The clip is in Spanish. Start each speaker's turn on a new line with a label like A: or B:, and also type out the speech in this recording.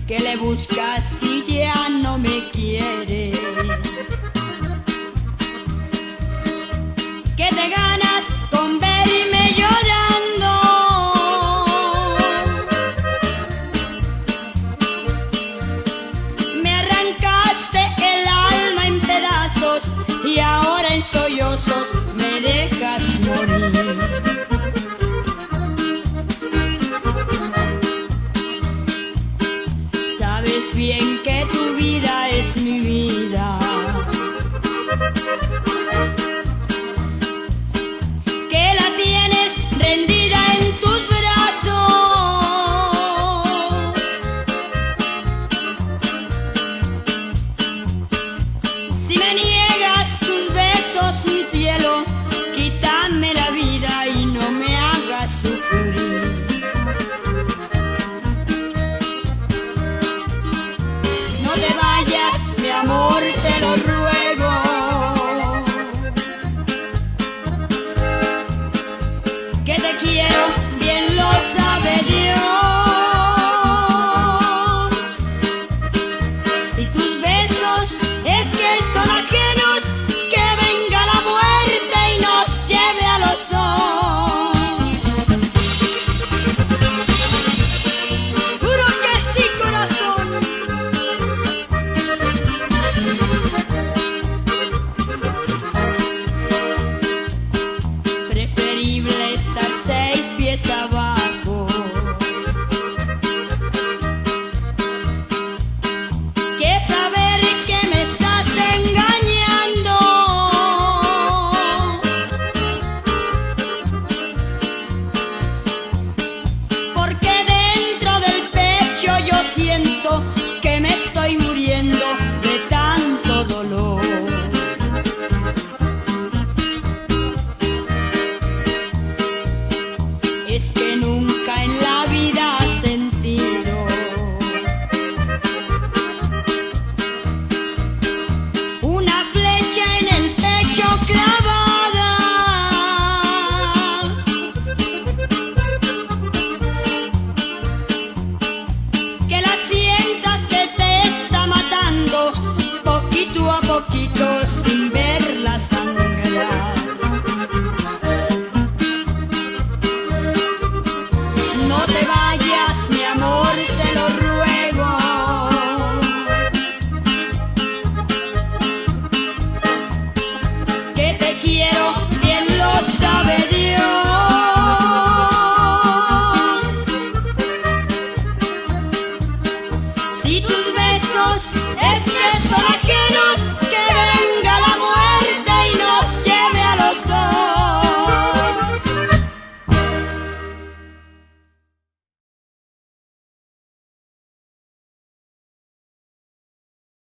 A: ¿Qué le buscas si ya no me quieres? ¿Qué te ganas con verme llorando? Me arrancaste el alma en pedazos y ahora en sollozos me dejas morir. Sabes bien que tu vida es mi vida, que la tienes rendida en tus brazos. Si me niegas tus besos, mi cielo, quítame la vida y no me hagas sufrir. No te vayas, mi amor, te lo ruego. Que te quiero, bien lo sabe Dios. Si tus besos es que son ajenos, que venga la muerte y nos lleve a los dos. Seguro que sí, corazón. Preferible estar 6 pies abajo que saber que me estás engañando. Porque dentro del pecho yo siento que me estoy muriendo de tanto dolor. Es que nunca en la vida has sentido una flecha en el pecho clavada, que la sientas que te está matando poquito a poquito sin verla sangrar. No te vayas, mi amor, te lo ruego. Que te quiero, bien lo sabe Dios. Si tus besos es que son ajenos, que vengan